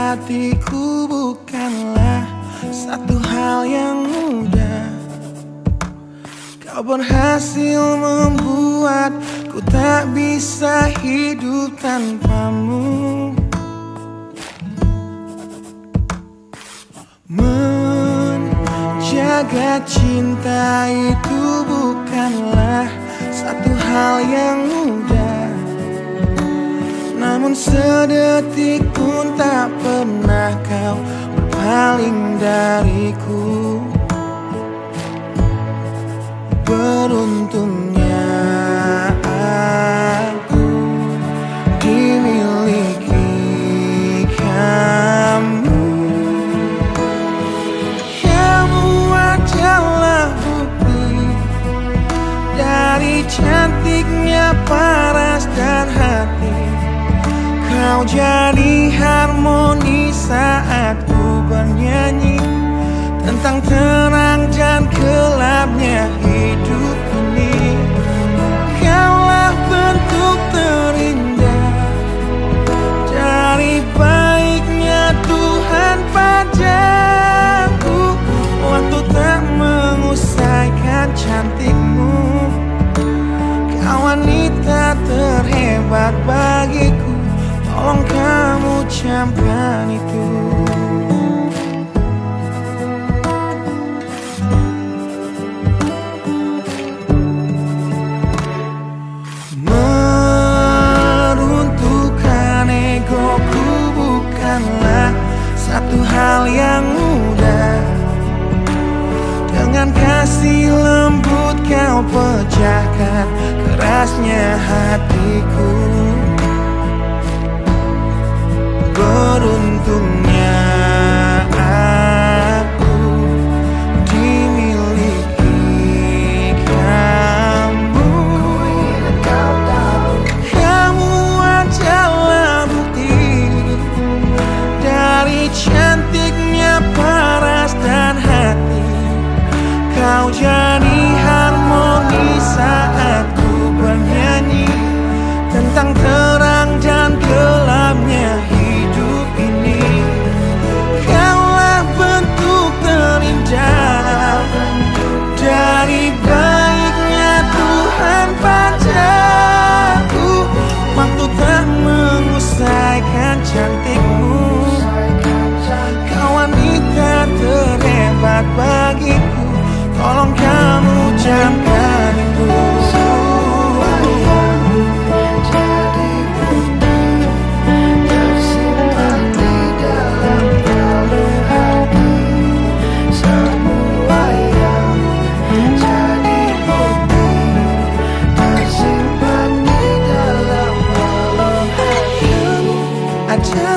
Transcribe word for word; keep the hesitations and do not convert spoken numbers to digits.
hatiku bukanlah satu hal yang mudah. Kau berhasil membuatku tak bisa hidup tanpamu. Menjaga cinta itu bukanlah satu hal yang mudah, namun sedetik pun tak pernah kau berpaling dariku. Beruntungnya aku dimiliki kamu. Kamu adalah bukti dari cantiknya paras dan hati. Kau jadi harmoni saat ku bernyanyi tentang terang dan gelapnya hidup ini. Kaulah bentuk terindah dari baiknya Tuhan padaku. Waktu tak mengusaikan cantikmu, kau wanita terhebat bagiku. Tolong kamu camkan itu. Meruntuhkan egoku bukanlah satu hal yang mudah. Dengan kasih lembut kau pecahkan kerasnya hatiku. Beruntungnya aku dimiliki kamu. Kamu adalah bukti dari cantiknya paras dan hati. Kau jadi harmoni saat ku bernyanyi tentang terang dan gelapnya hidup ini. Kaulah bentuk terindah dari baiknya Tuhan padaku. Waktu tak mengusaikan cantikmu, kau wanita terhebat bagiku. Tolong kamu camkan itu. I just